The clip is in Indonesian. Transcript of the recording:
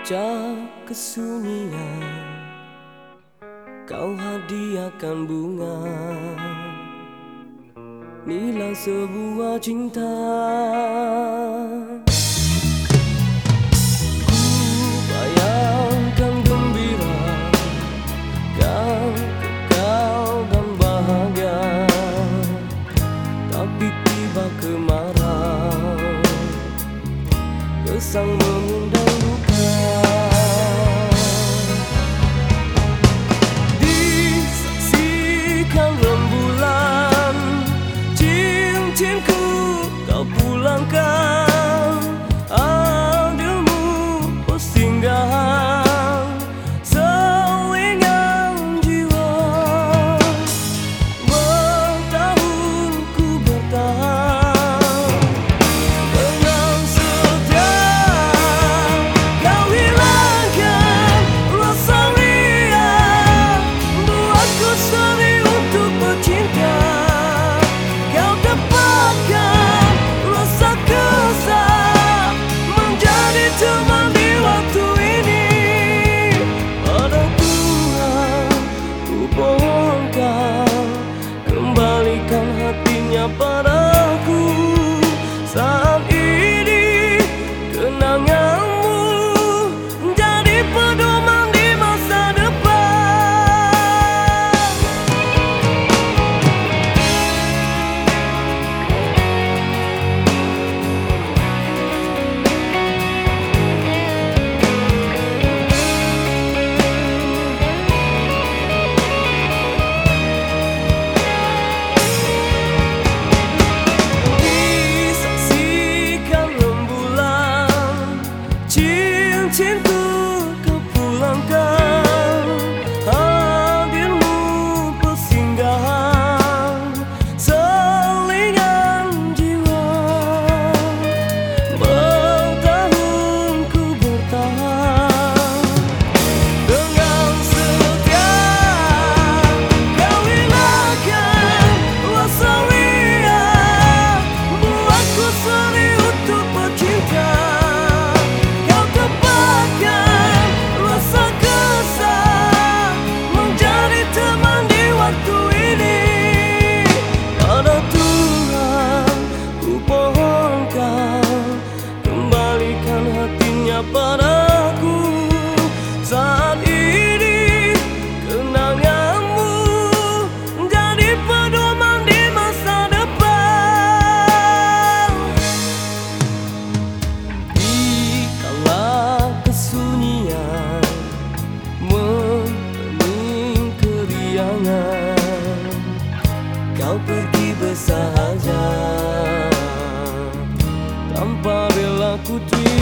Puncak kesunyian, kau hadiahkan bunga, nilai sebuah cinta. Ku bayangkan gembira, kau kekal dan bahagia, tapi tiba kemarau, kesan mengundang luka. Disaksikan rembulan, cincinku kau pulangkan, adilmu persinggahan selingan jiwa. Bertahun ku bertahan dengan setia, kau hilangkan rasa riang, buatku sedih untuk bercinta. Kau dapatkan rasa kesal, menjadi teman di waktu ini. Pada Tuhan ku pohonkan, kembalikan hatinya padaku. Saat ini kenanganmu jadi pedoman di masa depan. Disaksikan rembulan, cincinku kau pulangkan, hadirmu persinggahan selingan jiwa. Bertahun ku bertahan dengan setia, kau hilangkan rasa riang, buatku sedih untuk bercinta. Kau dapatkan rasa kesal, menjadi teman di waktu ini. Pada Tuhan ku pohonkan, kembalikan hatinya padaku. Saat ini kenanganmu jadi pedoman di masa depan. Di kala kesunyian memenuhi keriangan, kau pergi bersahaja tanpa rela ku